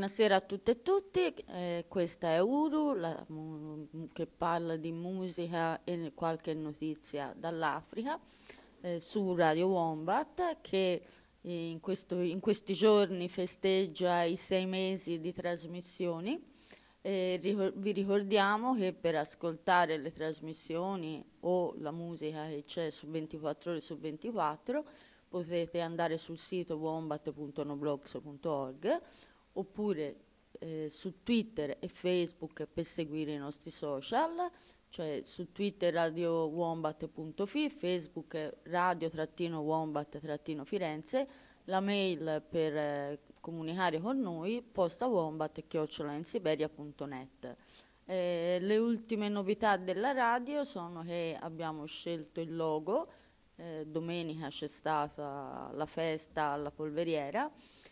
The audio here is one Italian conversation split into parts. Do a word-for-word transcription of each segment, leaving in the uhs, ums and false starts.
Buonasera a tutte e tutti, eh, questa è Uru la- mu- che parla di musica e qualche notizia dall'Africa eh, su Radio Wombat che eh, in questo- in questi giorni festeggia i sei mesi di trasmissioni. Eh, ricor- vi ricordiamo che per ascoltare le trasmissioni o la musica che c'è su ventiquattro ore su ventiquattro potete andare sul sito wombat punto noblogs punto org oppure eh, su Twitter e Facebook per seguire i nostri social, cioè su Twitter radio wombat punto fi, Facebook è radio-wombat-firenze, la mail per eh, comunicare con noi posta wombat chiocciola insiberia punto net. Eh, le ultime novità della radio sono che abbiamo scelto il logo, eh, domenica c'è stata la festa alla polveriera,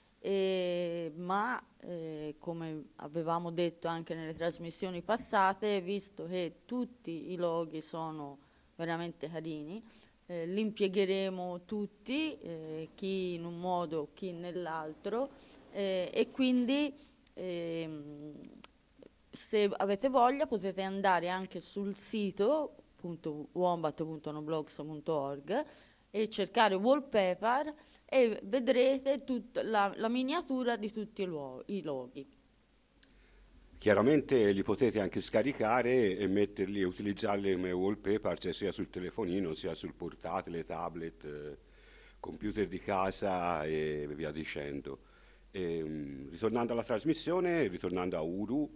e- ma eh, come avevamo detto anche nelle trasmissioni passate, visto che tutti i loghi sono veramente carini, eh, li impiegheremo tutti, eh, chi in un modo, chi nell'altro, eh, e quindi ehm, se avete voglia potete andare anche sul sito appunto wombat punto noblogs punto org e cercare wallpaper e vedrete tut- la, la miniatura di tutti i, luo- i loghi. Chiaramente li potete anche scaricare e metterli e utilizzarli come wallpaper, cioè sia sul telefonino, sia sul portatile, tablet, eh, computer di casa e via dicendo. E, mm, ritornando alla trasmissione, ritornando a Uru,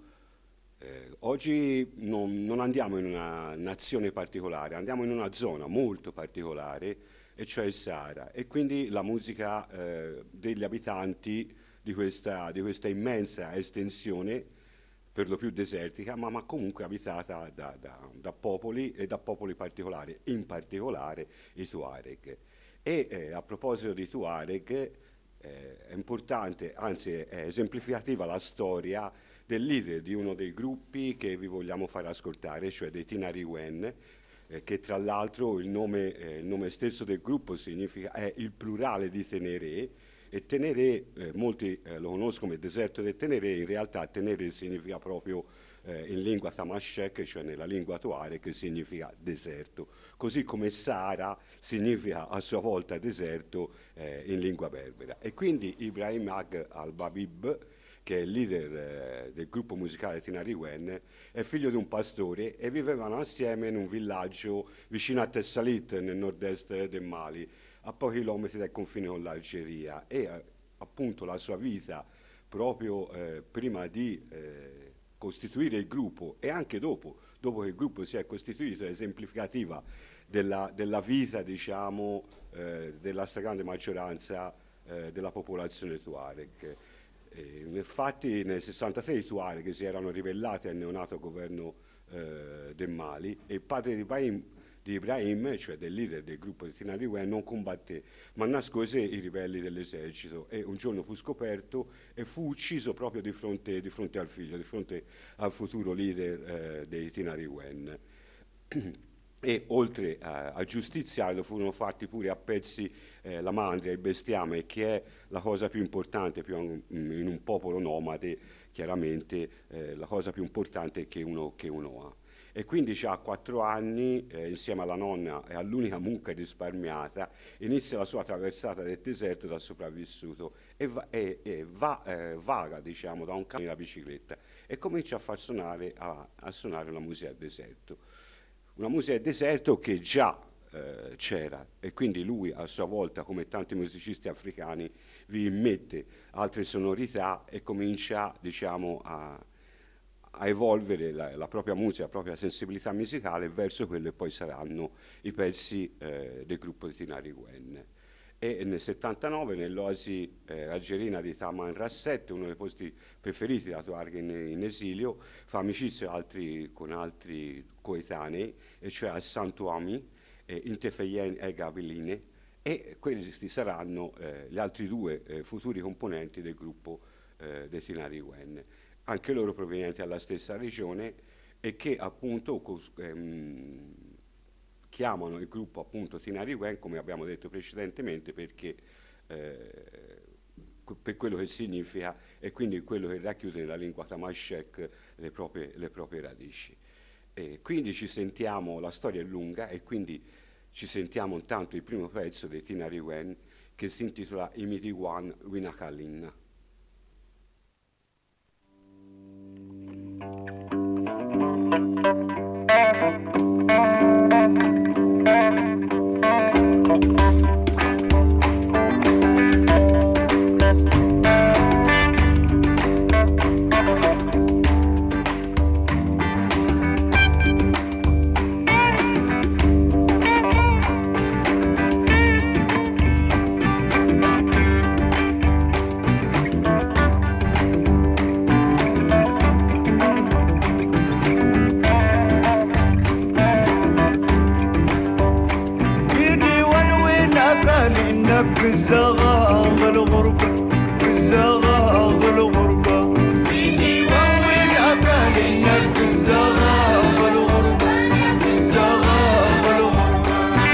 eh, oggi non, non andiamo in una nazione particolare, andiamo in una zona molto particolare, e cioè il Sahara, e quindi la musica eh, degli abitanti di questa, di questa immensa estensione, per lo più desertica, ma, ma comunque abitata da, da- da popoli e da popoli particolari, in particolare i Tuareg. E eh, a proposito di Tuareg, eh, è importante, anzi è esemplificativa la storia del leader di uno dei gruppi che vi vogliamo far ascoltare, cioè dei Tinariwen, eh, che tra l'altro il nome, eh, il nome stesso del gruppo significa, è il plurale di Tenere, e Tenere, eh, molti eh, lo conoscono come deserto del Tenere, in realtà Tenere significa proprio eh, in lingua tamashek, cioè nella lingua tuareg, che significa deserto, così come Sahara significa a sua volta deserto eh, in lingua berbera. E quindi Ibrahim Ag al-Babib, che è il leader eh, del gruppo musicale Tinariwen, è figlio di un pastore e vivevano assieme in un villaggio vicino a Tessalit, nel nord-est del Mali, a pochi chilometri dal confine con l'Algeria. E eh, appunto la sua vita, proprio eh, prima di eh, costituire il gruppo e anche dopo, dopo che il gruppo si è costituito, è esemplificativa della, della vita, diciamo, eh, della stragrande maggioranza eh, della popolazione Tuareg. Eh, infatti nel sessantatré i Tuareg si erano ribellati al neonato governo eh, del Mali, e il padre di Ibrahim, di Ibrahim, cioè del leader del gruppo di Tinariwen, non combatté, ma nascose i ribelli dell'esercito, e un giorno fu scoperto e fu ucciso proprio di fronte, di fronte al figlio, di fronte al futuro leader eh, dei Tinariwen. E oltre a, a giustiziarlo furono fatti pure a pezzi eh, la mandria, il bestiame, che è la cosa più importante più un- in un popolo nomade, chiaramente eh, la cosa più importante che uno, che uno ha. E quindi ha quattro anni, eh, insieme alla nonna e all'unica mucca risparmiata, inizia la sua traversata del deserto da sopravvissuto, e, va, e- e va, eh, vaga, diciamo, da un cammino alla bicicletta, e comincia a far suonare, a, a suonare la musica del deserto. Una musica del deserto che già eh, c'era, e quindi lui a sua volta, come tanti musicisti africani, vi immette altre sonorità e comincia, diciamo, a, a evolvere la, la propria musica, la propria sensibilità musicale verso quello che poi saranno i pezzi eh, del gruppo di Tinari Gwen. E nel settantanove nell'oasi eh, algerina di Taman Rasset, uno dei posti preferiti da Tuareg in, in esilio, fa amicizia altri- con altri coetanei, e cioè a Santuami, eh, Intefeyen e Gabeline, e questi saranno eh, gli altri due eh, futuri componenti del gruppo eh, dei Tinari Wen, anche loro provenienti dalla stessa regione, e che appunto cos- ehm, chiamano il gruppo appunto Tinari Wen, come abbiamo detto precedentemente, perché eh, per quello che significa e quindi quello che racchiude nella lingua tamashek le proprie, le proprie radici. E quindi ci sentiamo, la storia è lunga e quindi ci sentiamo intanto il primo pezzo di Tinari Wen che si intitola Imitiwan Winakalin. الزغاغ الغربة الزغاغ الغربة بيبي وين أكل إنك الزغاغ الغربة الزغاغ الغربة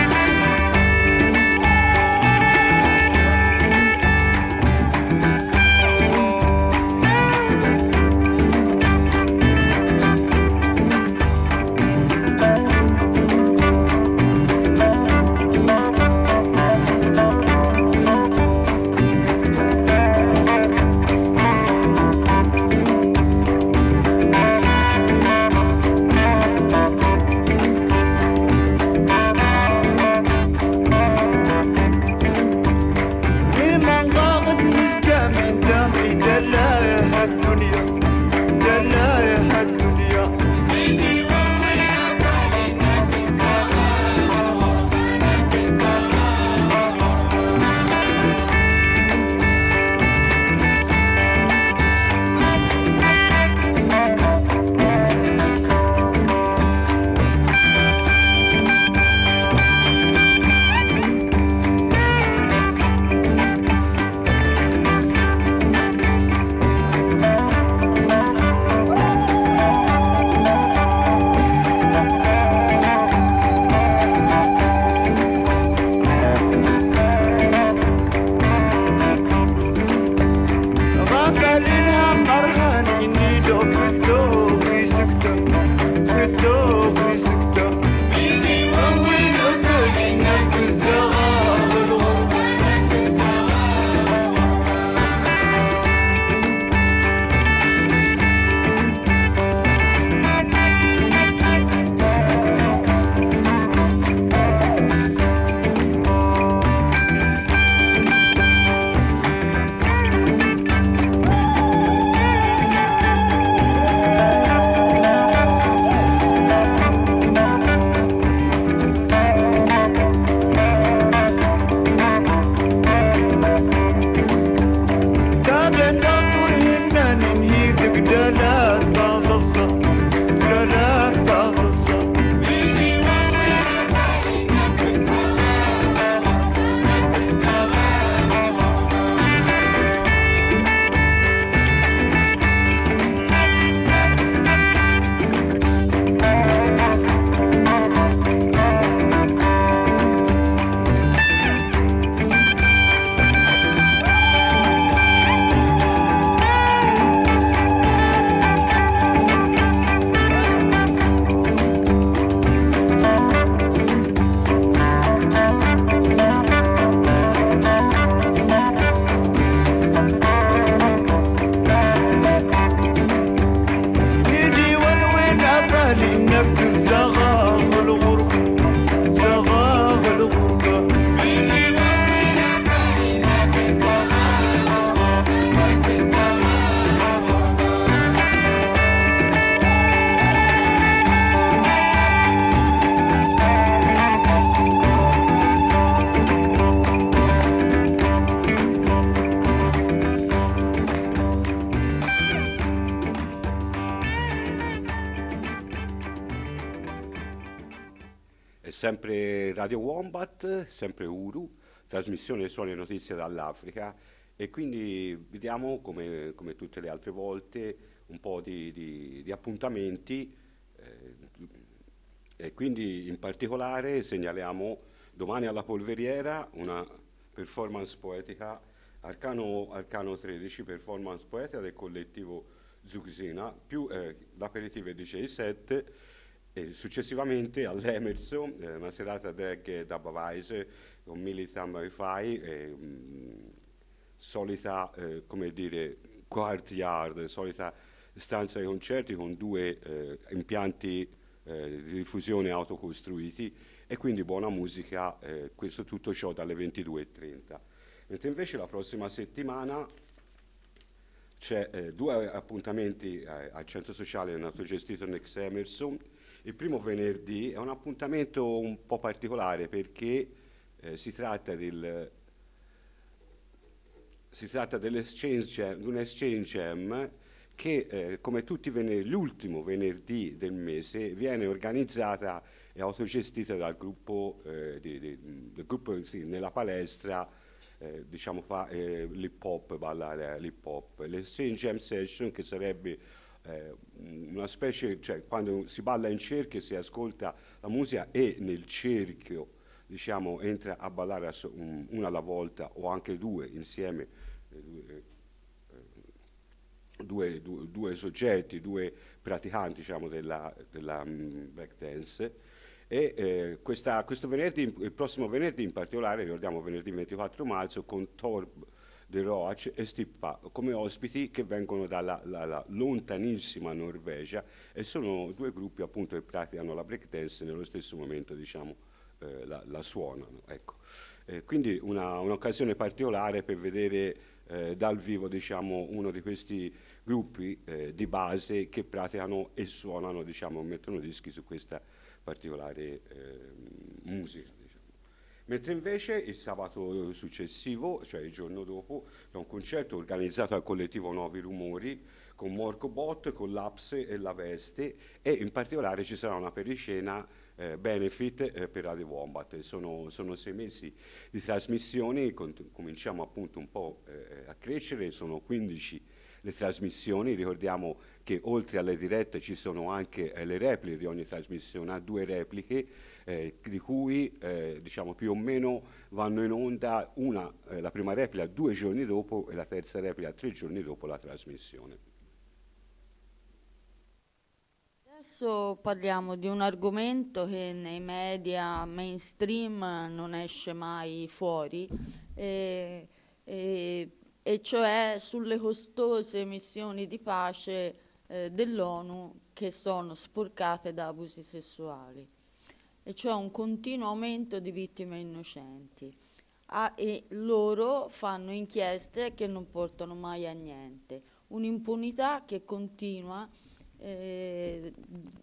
Sempre Radio Wombat, sempre Uru, trasmissione suoni e notizie dall'Africa e quindi vediamo come, come tutte le altre volte un po' di, di, di appuntamenti eh, e quindi in particolare segnaliamo domani alla Polveriera una performance poetica Arcano, Arcano tredici, performance poetica del collettivo Zuxina, più eh, l'aperitivo è D J set, e successivamente all'Emerson, eh, una serata drag e dubwise con Militam Wi-Fi, e, mh, solita, eh, come dire, courtyard, solita stanza dei concerti con due eh, impianti eh, di diffusione autocostruiti e quindi buona musica, eh, questo tutto ciò dalle ventidue e trenta. Mentre invece la prossima settimana c'è eh, due appuntamenti eh, al centro sociale autogestito Next Emerson. Il primo venerdì è un appuntamento un po' particolare perché eh, si tratta del si tratta dell'exchange, di un exchange jam che eh, come tutti i venerdì, l'ultimo venerdì del mese viene organizzata e autogestita dal gruppo, eh, di, di, del gruppo sì, nella palestra, eh, diciamo fa eh, l'hip hop, ballare l'hip hop. L'exchange jam session, che sarebbe eh, una specie, cioè quando si balla in cerchio e si ascolta la musica e nel cerchio diciamo entra a ballare a so- un- una alla volta o anche due insieme, eh, due, eh, due, due- due soggetti, due praticanti diciamo, della, della mm, break dance. E eh, questa- questo venerdì, il prossimo venerdì in particolare, ricordiamo venerdì ventiquattro marzo, con Torb De Roach e Stippa come ospiti che vengono dalla la- la lontanissima Norvegia e sono due gruppi appunto che praticano la break dance nello stesso momento diciamo eh, la, la suonano. Ecco. Eh, quindi una, un'occasione particolare per vedere eh, dal vivo diciamo, uno di questi gruppi eh, di base che praticano e suonano, diciamo, mettono dischi su questa particolare eh, musica. Diciamo. Mentre invece il sabato successivo, cioè il giorno dopo, c'è un concerto organizzato dal collettivo Nuovi Rumori con Morco Bot, con l'Apse e la Veste e in particolare ci sarà una periscena eh, benefit eh, per Radio Wombat. Sono, sono sei mesi di trasmissioni, con- cominciamo appunto un po' eh, a crescere, sono quindici le trasmissioni, ricordiamo che oltre alle dirette ci sono anche eh, le repliche di ogni trasmissione, ha due repliche eh, di cui eh, diciamo più o meno vanno in onda una, eh, la prima replica due giorni dopo e la terza replica tre giorni dopo la trasmissione. Adesso parliamo di un argomento che nei media mainstream non esce mai fuori, e, e- e cioè sulle costose missioni di pace eh, dell'ONU che sono sporcate da abusi sessuali, e cioè un continuo aumento di vittime innocenti. Ah, e loro fanno inchieste che non portano mai a niente, un'impunità che continua eh,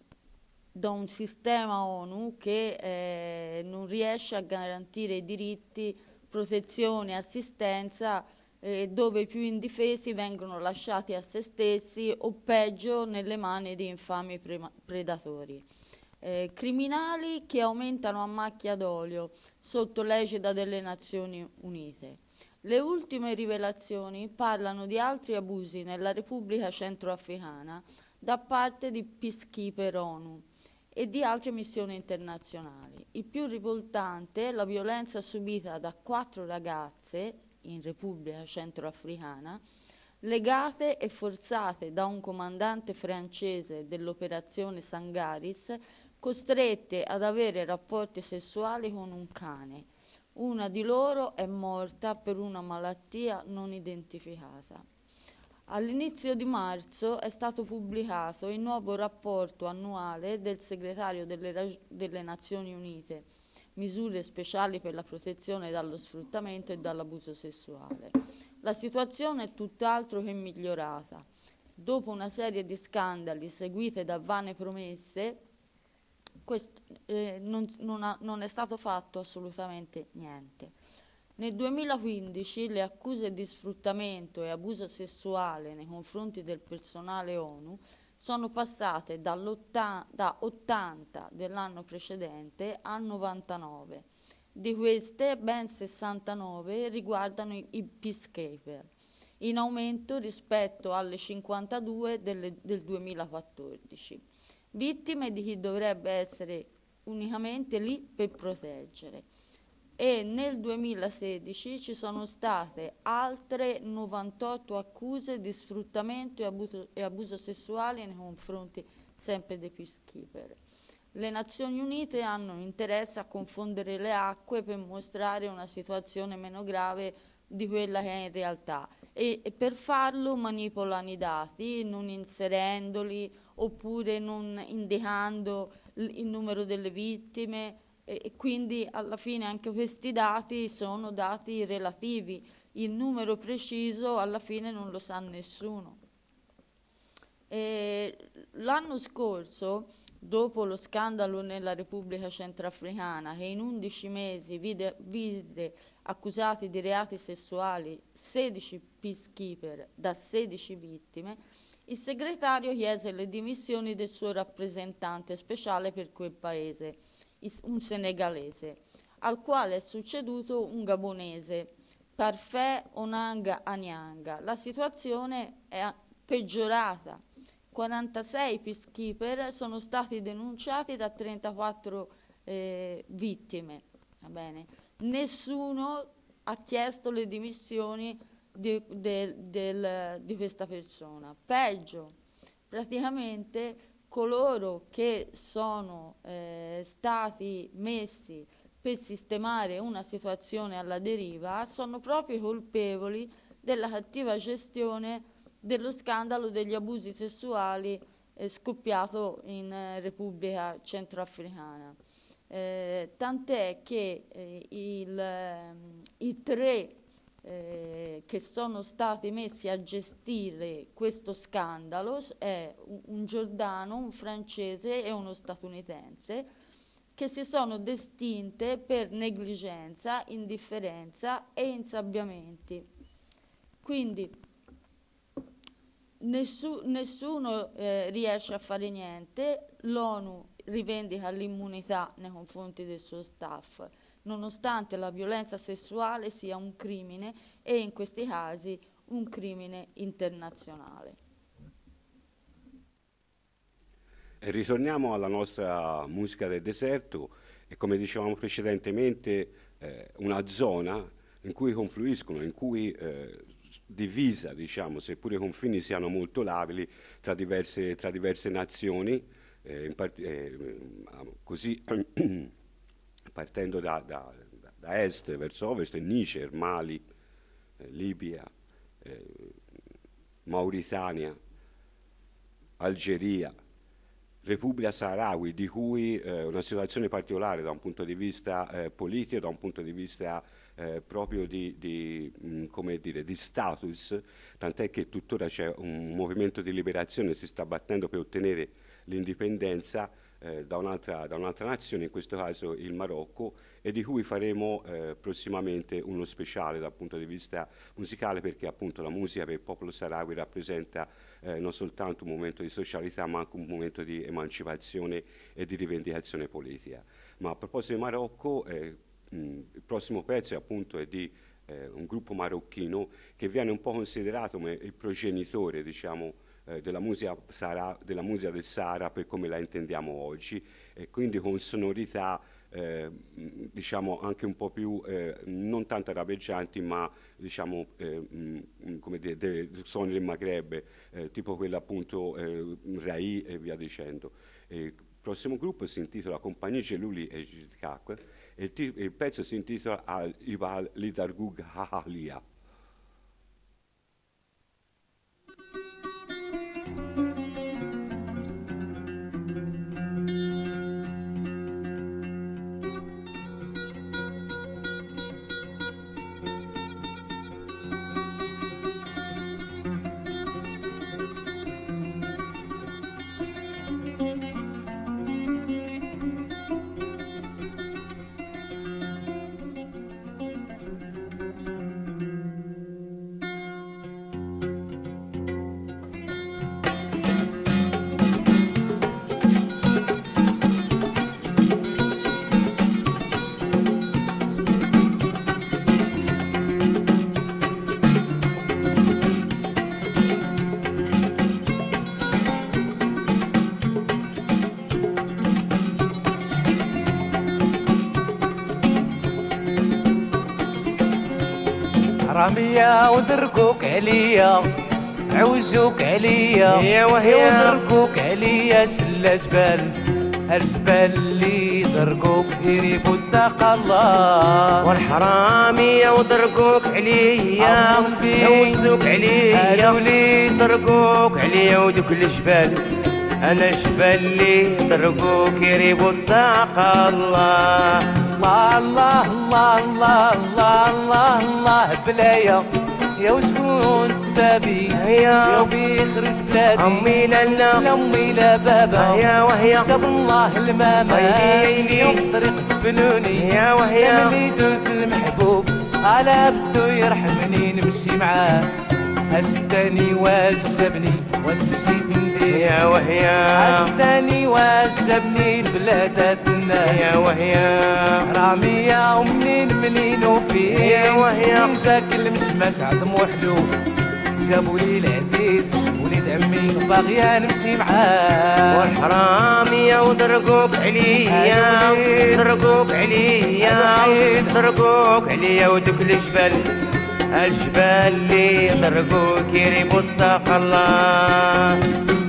da un sistema ONU che eh, non riesce a garantire i diritti, protezione e assistenza, eh, dove i più indifesi vengono lasciati a se stessi o peggio nelle mani di infami prema- predatori. Eh, criminali che aumentano a macchia d'olio sotto l'egida delle Nazioni Unite. Le ultime rivelazioni parlano di altri abusi nella Repubblica Centroafricana da parte di peacekeeper ONU e di altre missioni internazionali. Il più rivoltante è la violenza subita da quattro ragazze in Repubblica Centroafricana, legate e forzate da un comandante francese dell'operazione Sangaris, costrette ad avere rapporti sessuali con un cane. Una di loro è morta per una malattia non identificata. All'inizio di marzo è stato pubblicato il nuovo rapporto annuale del segretario delle, Ra- delle Nazioni Unite, misure speciali per la protezione dallo sfruttamento e dall'abuso sessuale. La situazione è tutt'altro che migliorata. Dopo una serie di scandali seguite da vane promesse, questo, eh, non, non ha- non è stato fatto assolutamente niente. Nel duemilaquindici le accuse di sfruttamento e abuso sessuale nei confronti del personale ONU sono passate dall'otta- da ottanta dell'anno precedente a novantanove. Di queste ben sessantanove riguardano i, i peacekeeper, in aumento rispetto alle cinquantadue delle- del duemilaquattordici, vittime di chi dovrebbe essere unicamente lì per proteggere. e nel duemilasedici ci sono state altre novantotto accuse di sfruttamento e abuso, e abuso sessuale nei confronti sempre dei peacekeeper. Le Nazioni Unite hanno interesse a confondere le acque per mostrare una situazione meno grave di quella che è in realtà e, e per farlo manipolano i dati non inserendoli oppure non indicando il numero delle vittime e, e quindi alla fine anche questi dati sono dati relativi, il numero preciso alla fine non lo sa nessuno. L'anno scorso, dopo lo scandalo nella Repubblica Centrafricana, che in undici mesi vide, vide accusati di reati sessuali sedici peacekeeper da sedici vittime, il segretario chiese le dimissioni del suo rappresentante speciale per quel paese, un senegalese, al quale è succeduto un gabonese, Parfait Onanga Anyanga. La situazione è peggiorata. quarantasei peacekeeper sono stati denunciati da trentaquattro eh, vittime. Va bene? Nessuno ha chiesto le dimissioni di, del, del, di questa persona. Peggio, praticamente coloro che sono eh, stati messi per sistemare una situazione alla deriva sono proprio i colpevoli della cattiva gestione dello scandalo degli abusi sessuali eh, scoppiato in eh, Repubblica Centroafricana. Eh, tant'è che eh, il, eh, i tre eh, che sono stati messi a gestire questo scandalo è un, un giordano, un francese e uno statunitense, che si sono destinte per negligenza, indifferenza e insabbiamenti. Quindi Nessu, nessuno eh, riesce a fare niente, l'ONU rivendica l'immunità nei confronti del suo staff, nonostante la violenza sessuale sia un crimine e in questi casi un crimine internazionale. E ritorniamo alla nostra musica del deserto e come dicevamo precedentemente eh, una zona in cui confluiscono, in cui eh, divisa, diciamo, seppure i confini siano molto labili tra diverse, tra diverse nazioni, eh, in part- eh, così partendo da, da, da est verso ovest, Niger, Mali, eh, Libia, eh, Mauritania, Algeria, Repubblica Saharawi, di cui eh, una situazione particolare da un punto di vista eh, politico, da un punto di vista eh, proprio di, di, mh, come dire, di status, tant'è che tuttora c'è un movimento di liberazione, si sta battendo per ottenere l'indipendenza eh, da, un'altra, da un'altra nazione, in questo caso il Marocco, e di cui faremo eh, prossimamente uno speciale dal punto di vista musicale, perché appunto la musica per il popolo saharawi rappresenta eh, non soltanto un momento di socialità ma anche un momento di emancipazione e di rivendicazione politica. Ma a proposito di Marocco, eh, mh, il prossimo pezzo è appunto è di eh, un gruppo marocchino che viene un po' considerato come il progenitore, diciamo, eh, della, musica Sahara, della musica del Sahara per come la intendiamo oggi, e quindi con sonorità Eh, diciamo anche un po' più eh, non tanto arabeggianti, ma diciamo eh, mh, come dire, dei suoni del Maghreb, eh, tipo quella appunto eh, Rai e via dicendo. E il prossimo gruppo si intitola Compagnie Geluli e Jitkak e il, t- il pezzo si intitola Al Ibal Lidargug Hahalia. حرامية ودركوك عليا عوجوك عليا يا وهي ودركوك عليا شلا جبال الجبال اللي دركوك يريبو تساق الله والحرامية ودركوك عليا عوجوك عليا قالوا لي دركوك عليا ودوك الجبال انا جبال اللي دركوك يريبو تساق الله الله الله الله الله الله الله الله بلايا يا وشكون سبابي يا وفي خرج بلادي امي لا لا امي لا بابا يا وهي شاب الله الماما يا في طريق دفنوني يا وهي من يدوز المحبوب على بدو يرحمني نمشي معاه اشتاني واجبني واش مشيت ندير يا وهي اشتاني واجبني البلادات الناس يا وهي حرامية ومنين منين وفين يا وهي جاك المشماش عظم وحلو جابوا لي العزيز وليد عمي باغية نمشي معاه والحرامية ودرقوك عليا درقوك عليا درقوك عليا ودوك الجبال الجبال اللي درقوك يريبو تساق الله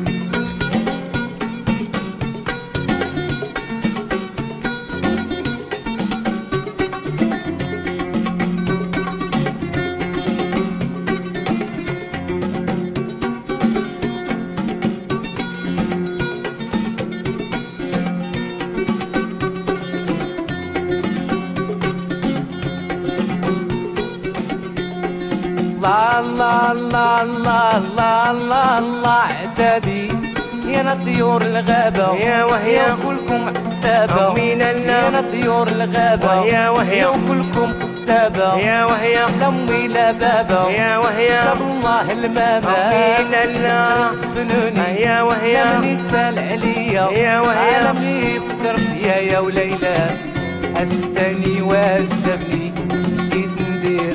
الله الله الله الله الله الله عتابي يا طيور الغابة يا وهي كلكم عتابة من يا طيور الغابة يا وهي كلكم عتابة يا وهي لا امي لا بابا يا وهي شاب الله الماما من الله فنوني يا وهي من يسال عليا يا وهي عالمي يفكر فيا يا وليلى أشتاني واجبني مشيت ندير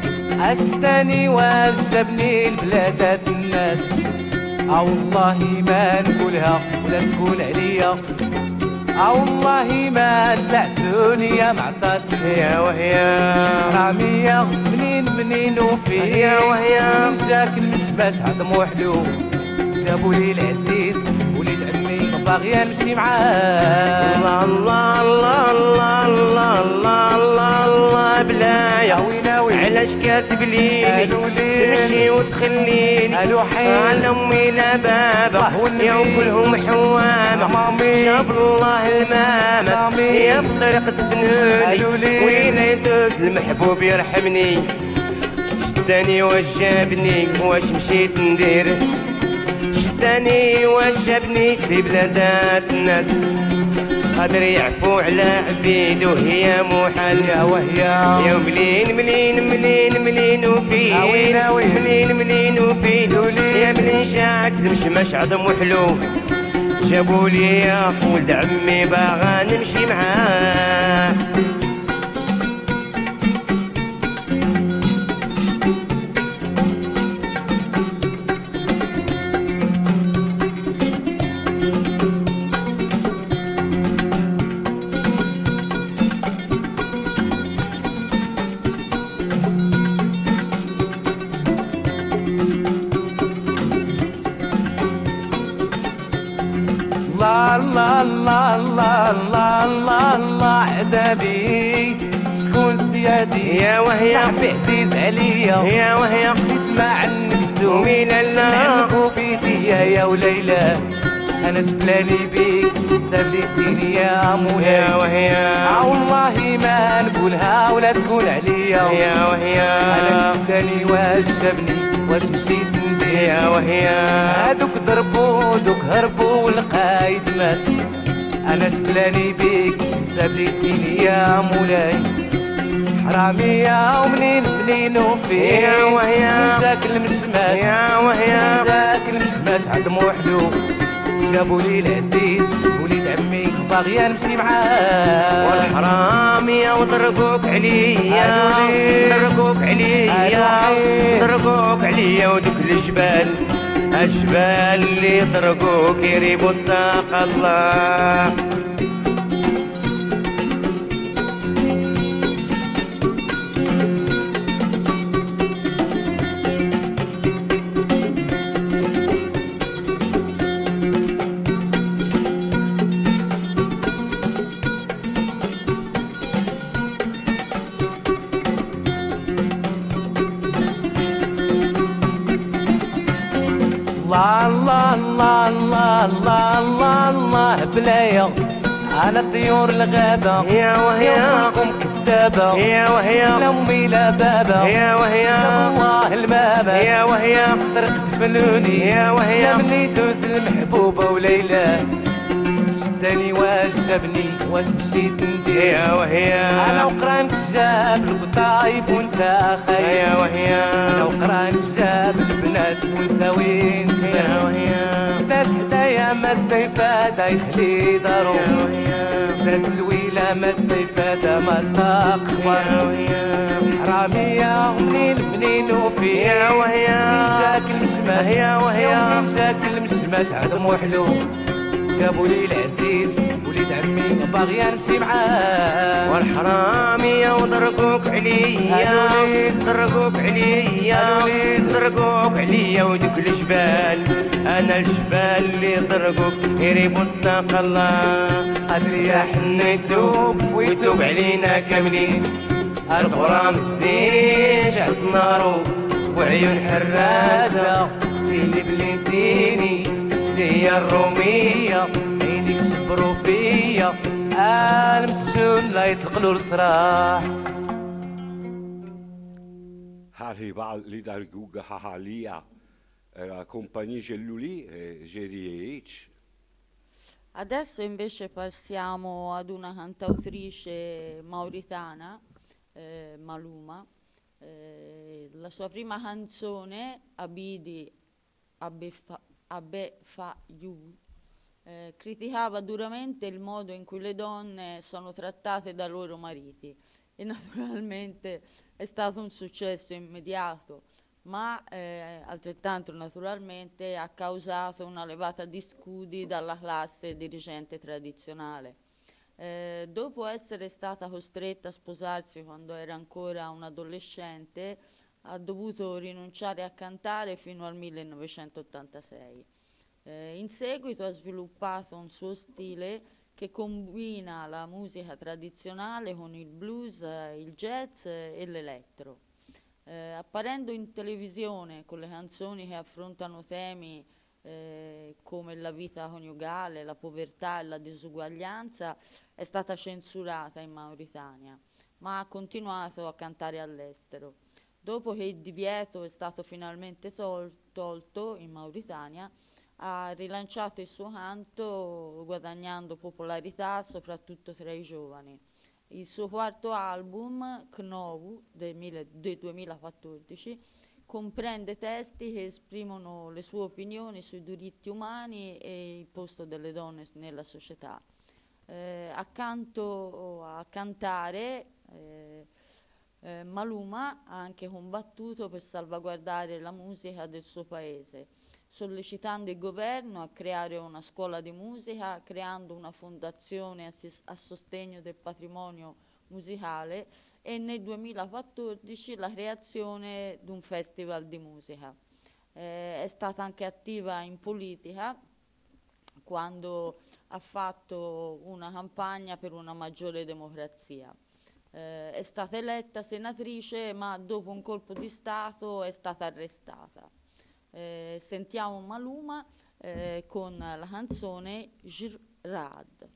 أشتاني واجبني البلادات الناس أو والله ما نقولها ولا تقول عليا أو والله ما نسعتوني يا معطاتني يا وهي حرامية منين منين وفين يا وهي جاك المشباش عظم وحلو جابوا لي العزيز وليد عمي باغية نمشي معاه الله الله الله الله الله الله الله بلايا علاش كاتب ليني تمشي وتخليني على امي لا بابا يا كلهم حوامة يا بالله المامة يا بطريق دفنوني وين يدوز المحبوب يرحمني شداني وجابني واش مشيت ندير شداني وجابني في بلادات الناس قادر يعفو على عبيدو هي محال يا وهي يا ملين ملين ملين ملين وفين ملين ملين وفين يا ملين جاك المشماش عظم وحلو جابوا لي يا ولد عمي باغا نمشي معاه الله الله الله الله الله الله عذابي شكون سيادي يا وهي صاحبي عزيز عليا يا وهي نسمع عنك زوم من الله نعلقو بيديا يا وليلى انا جبلاني بيك سابليتيني يا مولاي يا وهي والله ما نقولها ولا تقول عليا يا وهي انا شفتني واش جابني واش مشيت ندير يا وهي هادوك ضربوا دوك هربوا والقايد مات انا جبلاني بيك سابليتيني يا مولاي حرامية ومنين منين وفين يا وهي جاك المشماش يا وهي جاك المشماش عظم وحلو جابوا لي العزيز وليد عمي باغية نمشي معاه والحرامية وضربوك عليا ضربوك عليا ضربوك عليا ودوك الجبال الجبال اللي ضربوك يريبوا تساق الله الله الله الله الله الله الله الله بلايا على طيور الغابة يا وهي يومكم كذابة يا وهي لا أمي لا بابا يا وهي شاف الله المامات يا وهي طريق تفنوني يا وهي لا مني دوز المحبوبة وليلى شداني واش جابني واش مشيت ندير يا وهي انا وقران كجاب القطايف وانت خايف يا وهي انا وقران كجاب البنات وانت وين يا وهي ناس حدايا ما الضيفة يخلي دارو يا وهي ناس الويلة ما الضيفة ما ساق خبر حرامية منين منين وفي يا وهي جاك المشماش يا وهي جاك المشماش عدم وحلو جابوا لي العزيز وليد عمي باغي نمشي معاه والحرامية وضرقوك عليا ضرقوك عليا ضرقوك عليا وديك الجبال انا الجبال اللي ضرقوك يريبوا اتق الله ادري يا حنا يتوب ويتوب علينا كاملين الغرام الزين شعل نارو وعيون حرازة زيني بليتيني هي الرومية عينيك شبرو فيا انا مسجون لا يطلقلو الصراح هذه بعض لدرجوجة حالية la compagnie Gelluli e G D H. Adesso invece passiamo ad una cantautrice mauritana, eh, Maluma. Eh, la sua prima canzone, Abidi Abefa Abe Fa You, eh, criticava duramente il modo in cui le donne sono trattate dai loro mariti e naturalmente è stato un successo immediato, ma eh, altrettanto naturalmente ha causato una levata di scudi dalla classe dirigente tradizionale. Eh, dopo essere stata costretta a sposarsi quando era ancora un adolescente, ha dovuto rinunciare a cantare fino al millenovecentottantasei. Eh, in seguito ha sviluppato un suo stile che combina la musica tradizionale con il blues, il jazz e l'elettro. Eh, apparendo in televisione con le canzoni che affrontano temi eh, come la vita coniugale, la povertà e la disuguaglianza, è stata censurata in Mauritania, ma ha continuato a cantare all'estero. Dopo che il divieto è stato finalmente tol- tolto in Mauritania, ha rilanciato il suo canto guadagnando popolarità soprattutto tra i giovani. Il suo quarto album, Knowu, del, mille, del duemilaquattordici, comprende testi che esprimono le sue opinioni sui diritti umani e il posto delle donne nella società. Eh, accanto a cantare, eh, eh, Maluma ha anche combattuto per salvaguardare la musica del suo paese, sollecitando il governo a creare una scuola di musica, creando una fondazione a, a sostegno del patrimonio musicale e nel duemilaquattordici la creazione di un festival di musica. Eh, è stata anche attiva in politica quando ha fatto una campagna per una maggiore democrazia. Eh, è stata eletta senatrice, ma dopo un colpo di Stato è stata arrestata. Eh, sentiamo Maluma eh, con la canzone Jirad.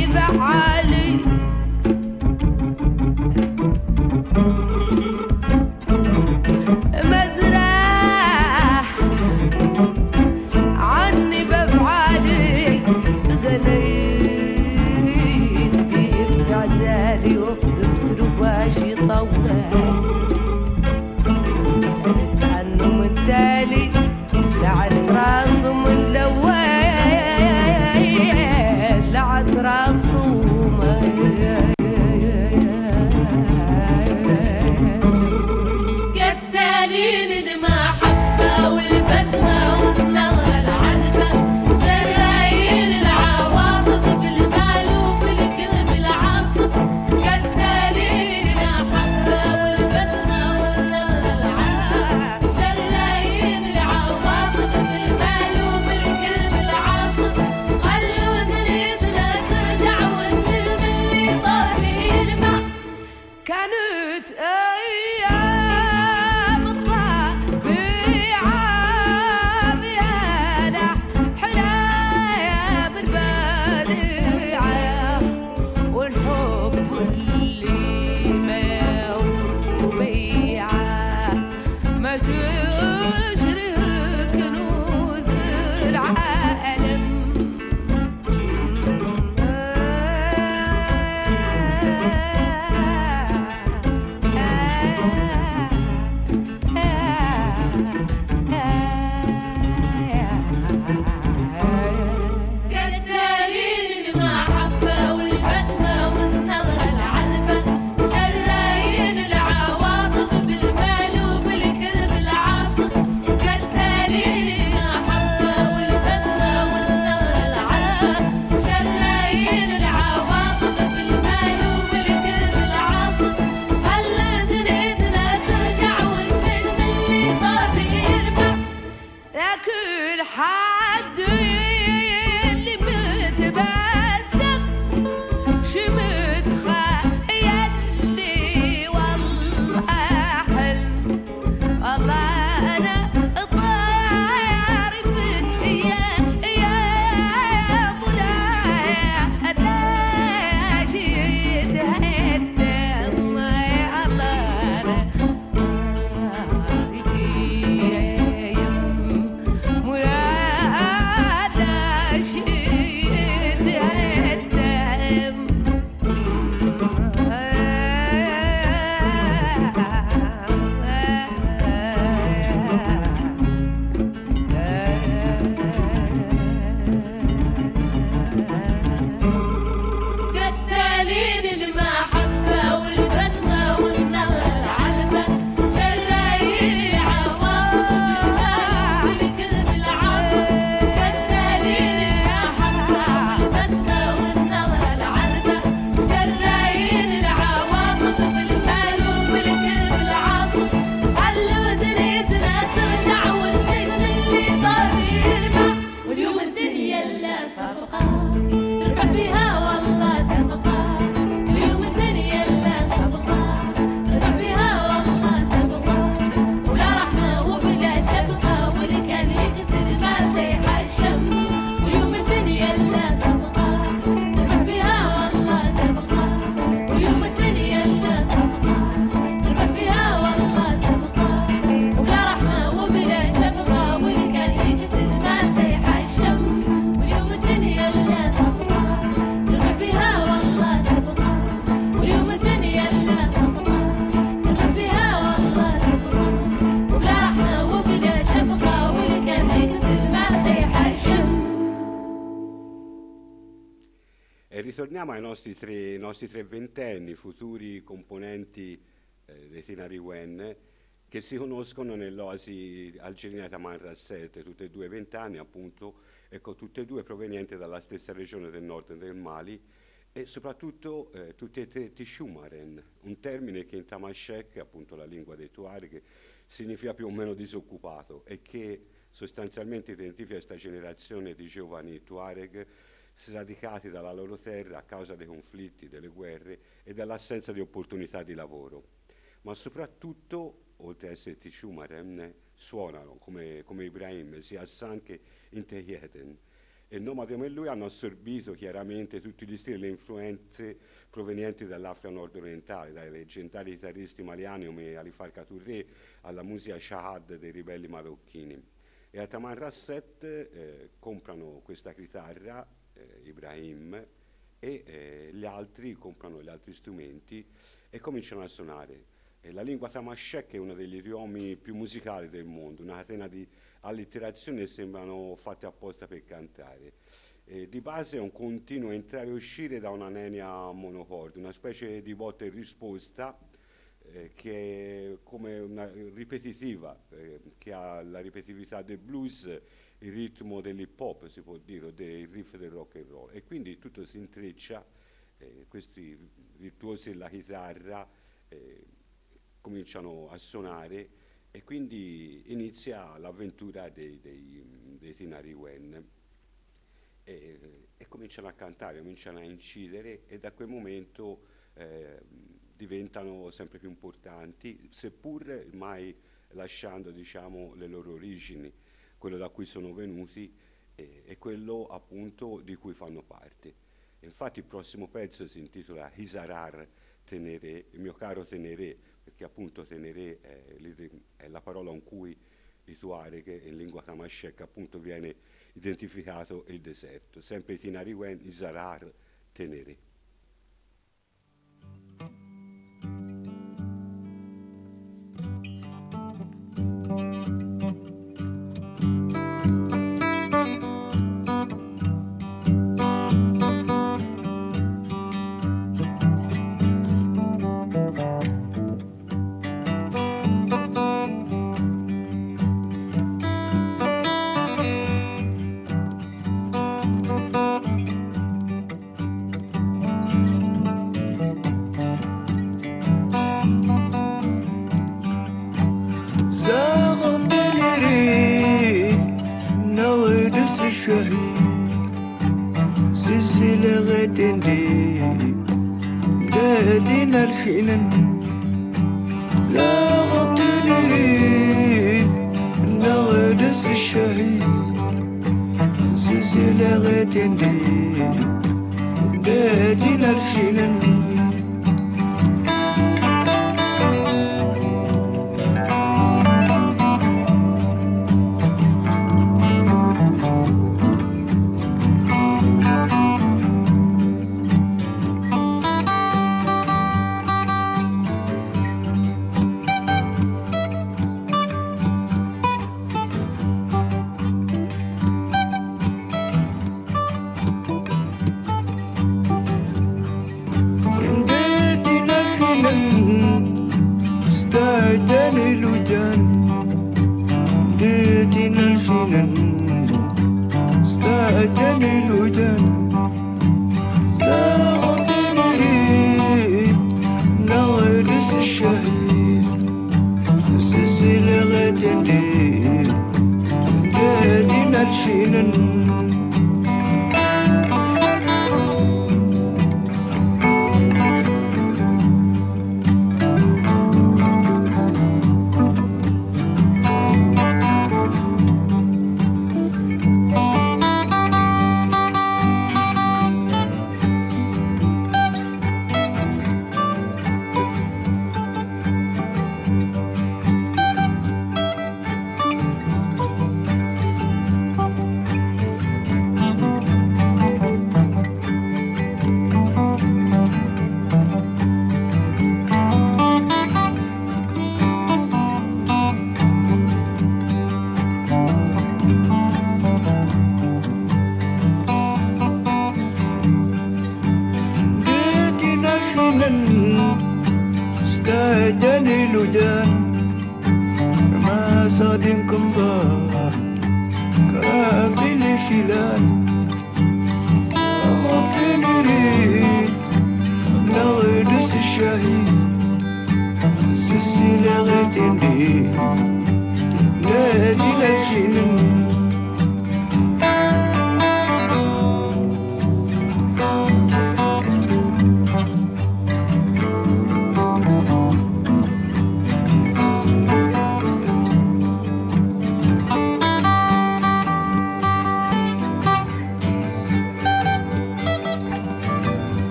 علي ritorniamo ai nostri tre, nostri tre ventenni, futuri componenti eh, dei Tinari Wen, che si conoscono nell'oasi algerina Tamanrasset, tutte e due vent'anni appunto, e con tutte e due provenienti dalla stessa regione del nord del Mali, e soprattutto eh, tutti e tre Tishumaren, un termine che in Tamashek, appunto la lingua dei Tuareg, significa più o meno disoccupato e che sostanzialmente identifica questa generazione di giovani Tuareg sradicati dalla loro terra a causa dei conflitti, delle guerre e dall'assenza di opportunità di lavoro. Ma soprattutto, oltre a essere Tishumaren, suonano come, come Ibrahim, sia Hassan che Inteyeden. E nomadi come lui hanno assorbito chiaramente tutti gli stili e le influenze provenienti dall'Africa nord-orientale, dai leggendari chitarristi maliani come Ali Farka Touré alla musica Shahad dei ribelli marocchini. E a Tamanrasset eh, comprano questa chitarra, eh, Ibrahim, e eh, gli altri comprano gli altri strumenti e cominciano a suonare. E la lingua Tamashek è uno degli idiomi più musicali del mondo, una catena di allitterazioni che sembrano fatte apposta per cantare. E di base è un continuo entrare e uscire da una nenia monocorde, una specie di botta e risposta eh, che è come una ripetitiva, eh, che ha la ripetitività del blues, il ritmo dell'hip hop, si può dire, del riff del rock and roll. E quindi tutto si intreccia, eh, questi virtuosi della chitarra eh, cominciano a suonare e quindi inizia l'avventura dei, dei, dei Tinari Wen e, e cominciano a cantare, cominciano a incidere e da quel momento eh, diventano sempre più importanti, seppur mai lasciando, diciamo, le loro origini, quello da cui sono venuti e, e quello appunto di cui fanno parte. Infatti il prossimo pezzo si intitola Hisarar Tenere, il mio caro Tenere, perché appunto Tenere è, è la parola con cui i Tuareg in lingua tamashek appunto viene identificato il deserto, sempre Tinariwen, Izarar, Tenere.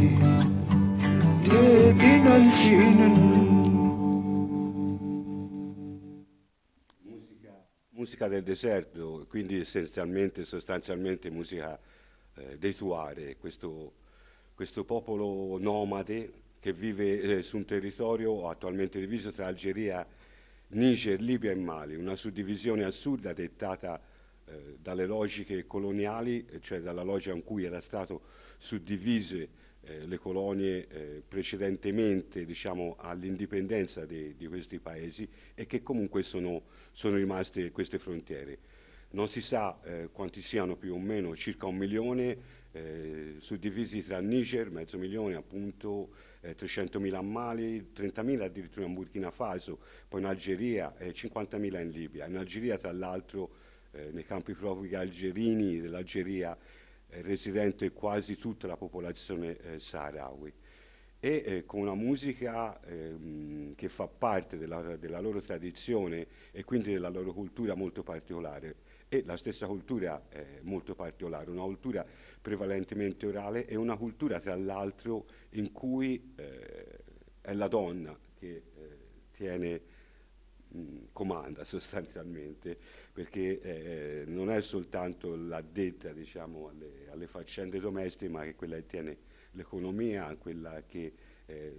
تيكينا الفينن Musica del deserto, quindi essenzialmente, sostanzialmente musica eh, dei Tuareg, questo, questo popolo nomade che vive eh, su un territorio attualmente diviso tra Algeria, Niger, Libia e Mali, una suddivisione assurda dettata eh, dalle logiche coloniali, cioè dalla logica in cui era stato suddivise eh, le colonie eh, precedentemente, diciamo, all'indipendenza di, di questi paesi e che comunque sono, sono rimaste queste frontiere. Non si sa eh, quanti siano più o meno, circa un milione, eh, suddivisi tra Niger, mezzo milione appunto, eh, trecentomila a Mali, trentamila addirittura in Burkina Faso, poi in Algeria e eh, cinquantamila in Libia. In Algeria tra l'altro eh, nei campi profughi algerini dell'Algeria eh, residente quasi tutta la popolazione eh, saharawi. E eh, con una musica ehm, che fa parte della, della loro tradizione e quindi della loro cultura molto particolare. E la stessa cultura è molto particolare, una cultura prevalentemente orale e una cultura tra l'altro in cui eh, è la donna che eh, tiene, mh, comanda sostanzialmente, perché eh, non è soltanto l'addetta, diciamo, alle, alle faccende domestiche, ma che quella che tiene l'economia, quella che eh,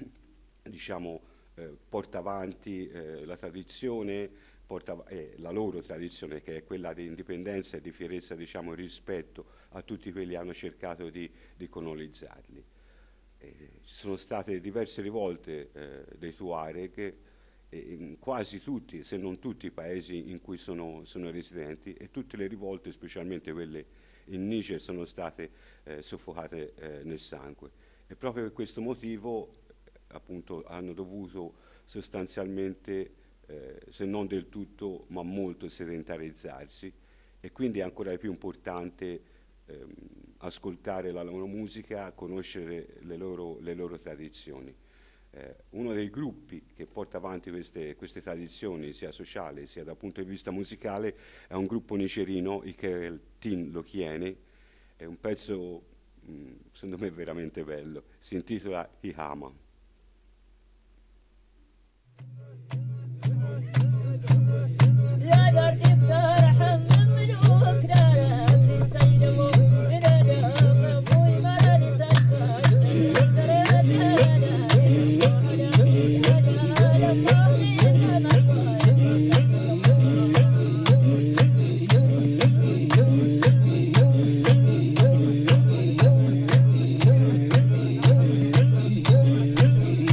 diciamo, eh, porta avanti eh, la tradizione, porta, eh, la loro tradizione, che è quella di indipendenza e di fierezza, diciamo, rispetto a tutti quelli che hanno cercato di, di colonizzarli. Eh, ci sono state diverse rivolte eh, dei Tuareg eh, in quasi tutti, se non tutti i paesi in cui sono, sono residenti, e tutte le rivolte, specialmente quelle in Niger, sono state eh, soffocate eh, nel sangue. E proprio per questo motivo eh, appunto hanno dovuto sostanzialmente Eh, se non del tutto, ma molto sedentarizzarsi, e quindi è ancora più importante ehm, ascoltare la loro musica, conoscere le loro, le loro tradizioni. Eh, uno dei gruppi che porta avanti queste, queste tradizioni, sia sociali sia dal punto di vista musicale, è un gruppo nigerino, i Tin Lokiene. È un pezzo, mh, secondo me, veramente bello, si intitola Ihama.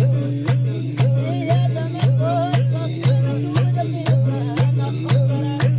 Thank you.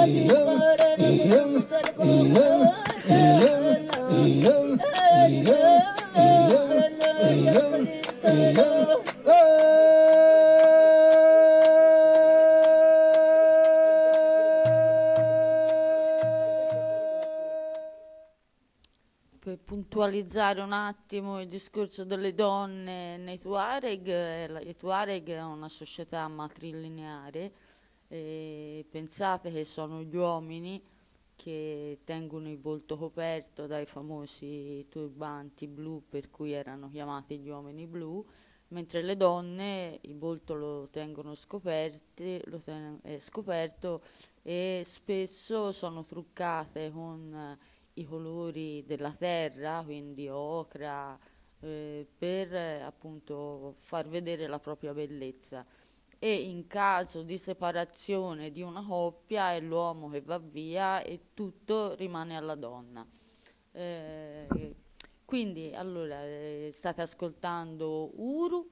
Per puntualizzare un attimo il discorso delle donne nei Tuareg, eh, la- i Tuareg è una società matrilineare, e pensate che sono gli uomini che tengono il volto coperto dai famosi turbanti blu per cui erano chiamati gli uomini blu, mentre le donne il volto lo tengono scoperti, lo ten- è scoperto e spesso sono truccate con eh, i colori della terra, quindi ocra, eh, per eh, appunto far vedere la propria bellezza. E in caso di separazione di una coppia è l'uomo che va via e tutto rimane alla donna. Eh, quindi allora eh, state ascoltando Uru,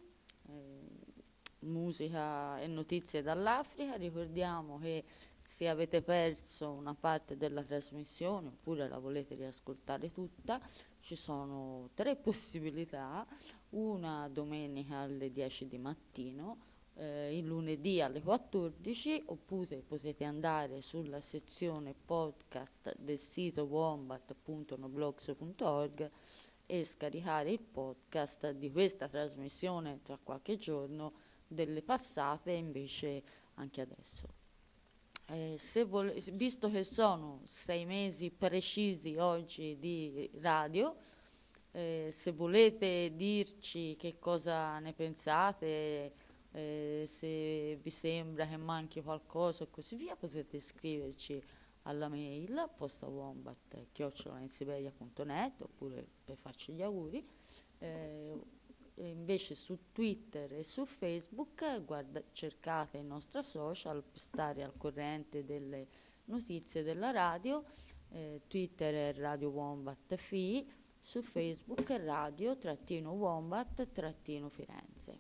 eh, musica e notizie dall'Africa. Ricordiamo che se avete perso una parte della trasmissione oppure la volete riascoltare tutta, ci sono tre possibilità: una domenica alle dieci di mattino, eh, il lunedì alle quattordici, oppure potete andare sulla sezione podcast del sito wombat punto noblogs punto org e scaricare il podcast di questa trasmissione tra qualche giorno, delle passate invece anche adesso. Eh, se vole- visto che sono sei mesi precisi oggi di radio, eh, se volete dirci che cosa ne pensate, eh, se vi sembra che manchi qualcosa e così via, potete scriverci alla mail postawombat chiocciola insiberia punto net oppure per farci gli auguri. Eh, e invece su Twitter e su Facebook guarda- cercate i nostri social per stare al corrente delle notizie della radio. Eh, Twitter è Radio Wombat F I, su Facebook è Radio trattino Wombat trattino Firenze.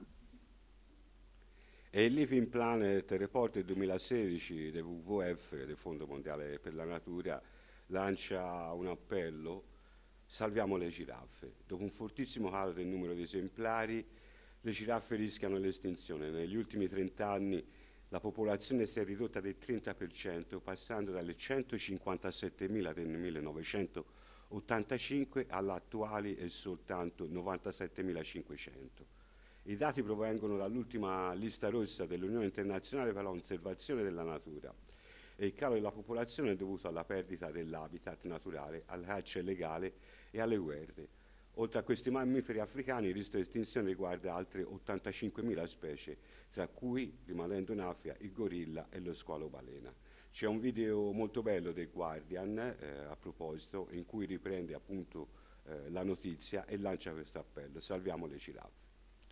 E il Living Planet Report del duemilasedici del W W F, del Fondo Mondiale per la Natura, lancia un appello: salviamo le giraffe. Dopo un fortissimo calo del numero di esemplari, le giraffe rischiano l'estinzione. Negli ultimi trent'anni la popolazione si è ridotta del trenta per cento, passando dalle centocinquantasettemila del millenovecentottantacinque all'attuali e soltanto novantasettemilacinquecento. I dati provengono dall'ultima lista rossa dell'Unione Internazionale per la Conservazione della Natura, e il calo della popolazione è dovuto alla perdita dell'habitat naturale, alla caccia illegale e alle guerre. Oltre a questi mammiferi africani, il rischio di estinzione riguarda altre ottantacinquemila specie, tra cui, rimanendo in Africa, il gorilla e lo squalo balena. C'è un video molto bello del Guardian, eh, a proposito, in cui riprende appunto eh, la notizia e lancia questo appello: salviamo le giraffe.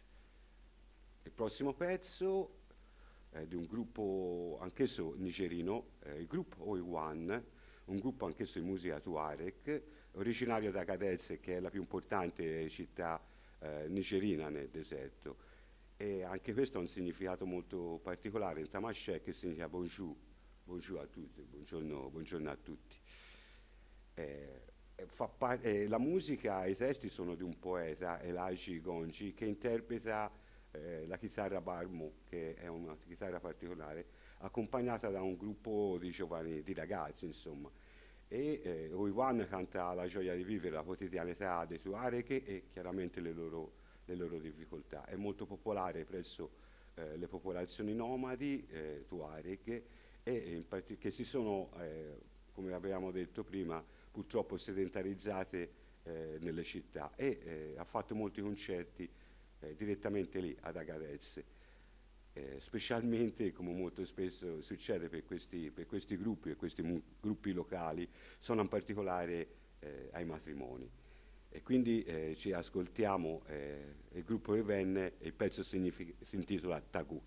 Il prossimo pezzo è di un gruppo anch'esso nigerino, eh, il gruppo Oiwan, un gruppo anch'esso di musica Tuareg, originario da Agadez, che è la più importante città eh, nigerina nel deserto. E anche questo ha un significato molto particolare. In Tamashek, che significa bonjour, bonjour a tutti, buongiorno, buongiorno a tutti. Eh, fa par- eh, la musica e i testi sono di un poeta, Elaji Gonji, che interpreta eh, la chitarra Barmo, che è una chitarra particolare, accompagnata da un gruppo di giovani, di ragazzi, insomma. E eh, Oiwan canta la gioia di vivere, la quotidianità dei Tuareg e chiaramente le loro, le loro difficoltà. È molto popolare presso eh, le popolazioni nomadi eh, Tuareg, e in part- che si sono, eh, come abbiamo detto prima, purtroppo sedentarizzate eh, nelle città, e eh, ha fatto molti concerti eh, direttamente lì ad Agadez. Eh, specialmente, come molto spesso succede per questi, per questi gruppi e questi mu- gruppi locali, sono in particolare eh, ai matrimoni. E quindi eh, ci ascoltiamo eh, il gruppo che venne, e il pezzo significa, si intitola Tagut.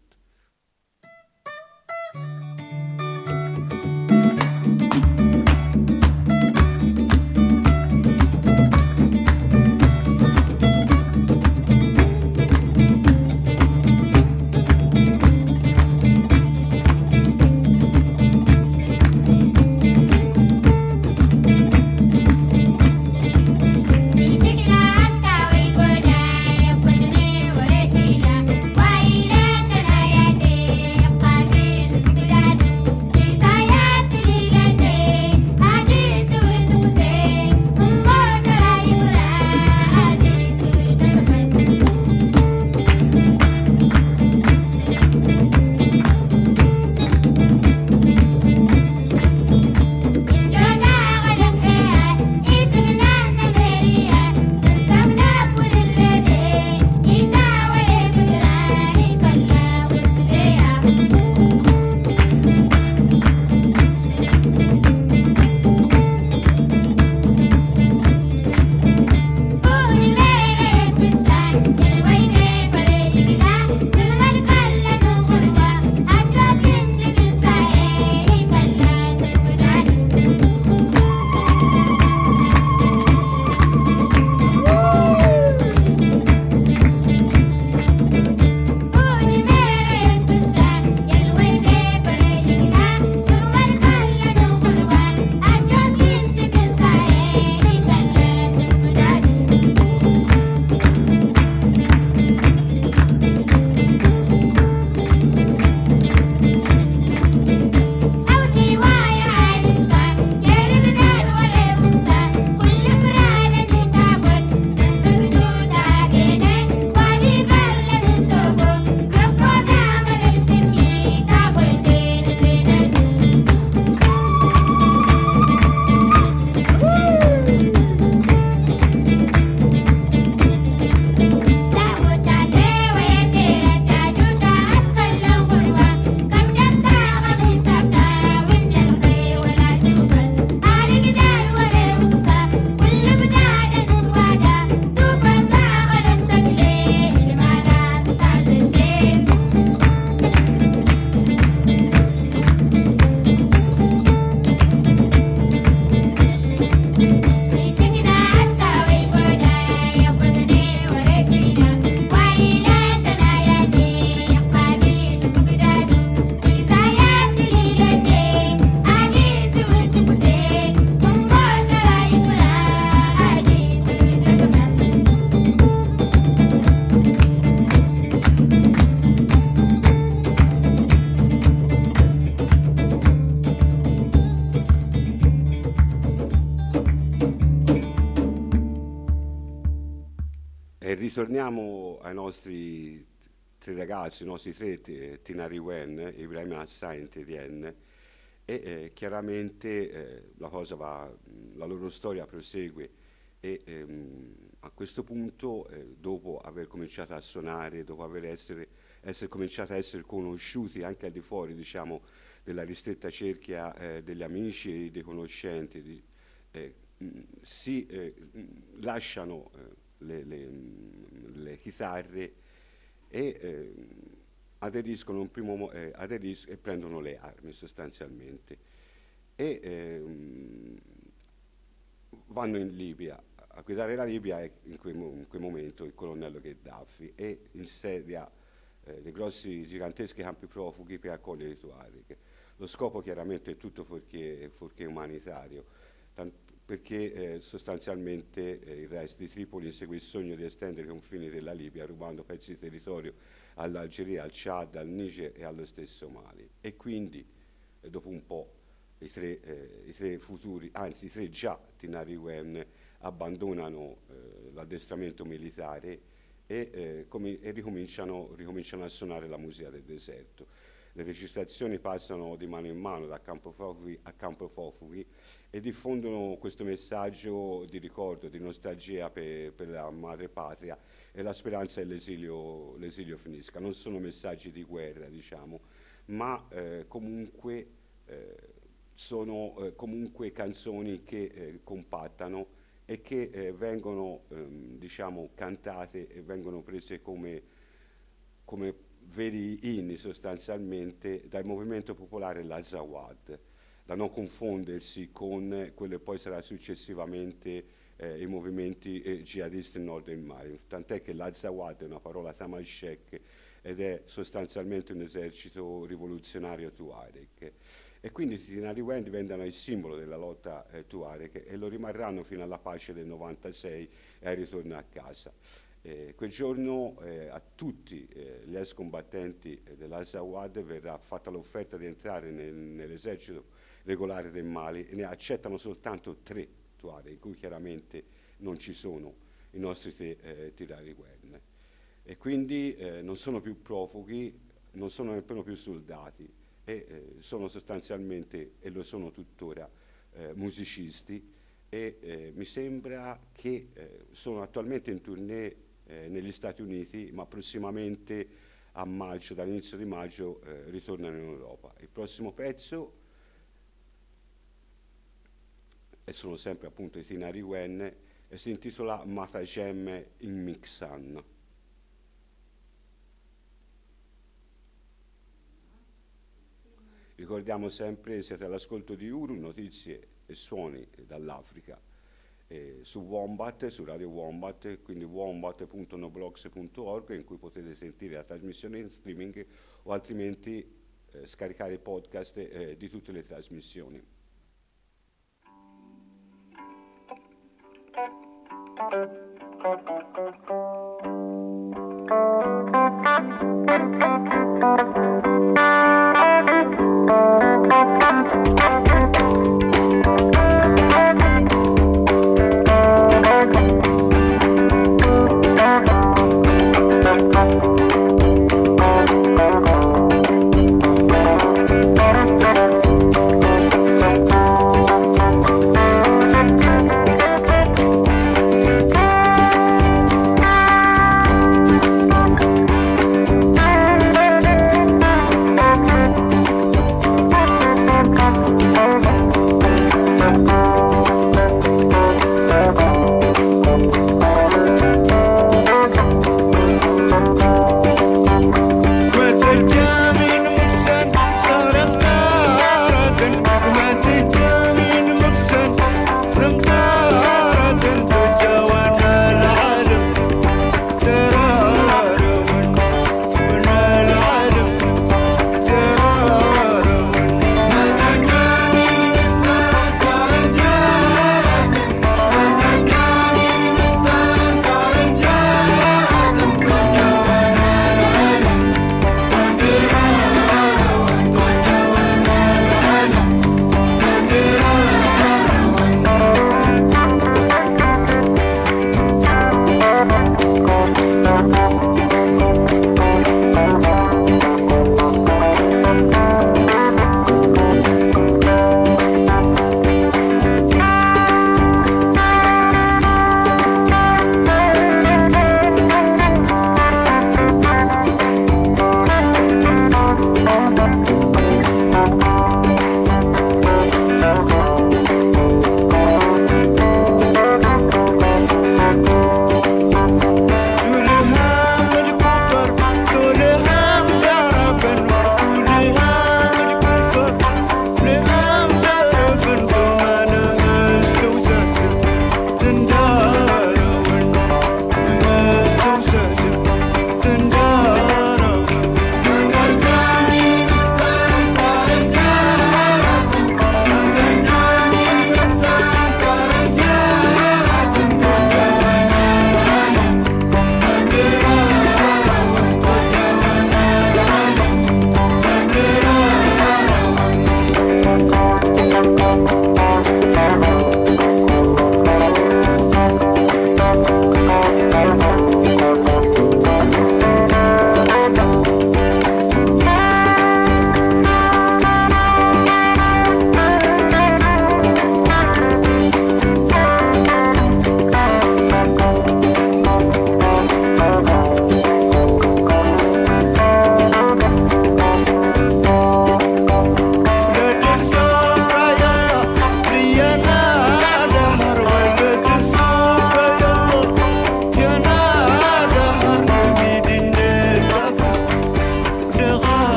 ritorniamo ai nostri tre ragazzi, i nostri tre Tinari Wen, Ibrahim Hassan e Tien, e eh, chiaramente eh, la cosa va, la loro storia prosegue e ehm, a questo punto, eh, dopo aver cominciato a suonare, dopo aver essere, essere cominciato a essere conosciuti anche al di fuori, diciamo, della ristretta cerchia eh, degli amici e dei conoscenti, di, eh, mh, si eh, mh, lasciano eh, le, le, mh, le chitarre e eh, aderiscono un primo mo- eh, aderis- e prendono le armi sostanzialmente e ehm, vanno in Libia. A guidare la Libia è in quel, mo- in quel momento il colonnello Gheddafi e insedia eh, dei grossi giganteschi campi profughi per accogliere i Tuareg. Lo scopo chiaramente è tutto fuorché, fuorché umanitario, tant- perché eh, sostanzialmente eh, il resto di Tripoli insegue il sogno di estendere i confini della Libia rubando pezzi di territorio all'Algeria, al Chad, al Niger e allo stesso Mali. E quindi eh, dopo un po' i tre, eh, i tre futuri, anzi i tre già Tinari Wen abbandonano eh, l'addestramento militare e, eh, com- e ricominciano, ricominciano a suonare la musica del deserto. Le registrazioni passano di mano in mano da campo profughi a campo profughi e diffondono questo messaggio di ricordo, di nostalgia per, per la madre patria e la speranza che l'esilio, l'esilio finisca. Non sono messaggi di guerra, diciamo, ma eh, comunque eh, sono eh, comunque canzoni che eh, compattano e che eh, vengono ehm, diciamo, cantate e vengono prese come, come veri inni sostanzialmente dal movimento popolare l'Azawad, da non confondersi con quello che poi sarà successivamente eh, i movimenti eh, jihadisti in nord del Mali, tant'è che l'Azawad è una parola tamashek ed è sostanzialmente un esercito rivoluzionario Tuareg. E quindi i Tinari Wen diventano il simbolo della lotta eh, Tuareg e lo rimarranno fino alla pace del novantasei e al ritorno a casa. Eh, quel giorno eh, a tutti eh, gli ex combattenti eh, dell'Azawad verrà fatta l'offerta di entrare nel, nell'esercito regolare del Mali e ne accettano soltanto tre Tuareg, in cui chiaramente non ci sono i nostri tre eh, Tinari Wen. E quindi eh, non sono più profughi, non sono nemmeno più soldati e eh, sono sostanzialmente, e lo sono tuttora, eh, musicisti e eh, mi sembra che eh, sono attualmente in tournée Eh, negli Stati Uniti, ma prossimamente a maggio, dall'inizio di maggio, eh, ritornano in Europa. Il prossimo pezzo, e sono sempre appunto i Tinari Wen, e si intitola Matajem in Mixan. Ricordiamo sempre, siete all'ascolto di Uru, notizie e suoni dall'Africa. Eh, su Wombat, su Radio Wombat, quindi wombat punto noblogs punto org, in cui potete sentire la trasmissione in streaming o altrimenti eh, scaricare i podcast eh, di tutte le trasmissioni.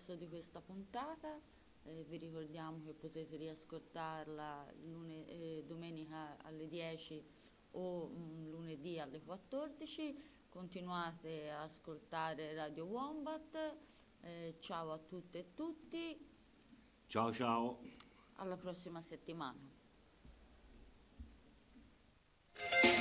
resto di questa puntata. Eh, vi ricordiamo che potete riascoltarla lune- eh, domenica alle dieci o mm, lunedì alle quattordici. Continuate a ascoltare Radio Wombat. Eh, ciao a tutte e tutti, Ciao ciao. alla prossima settimana.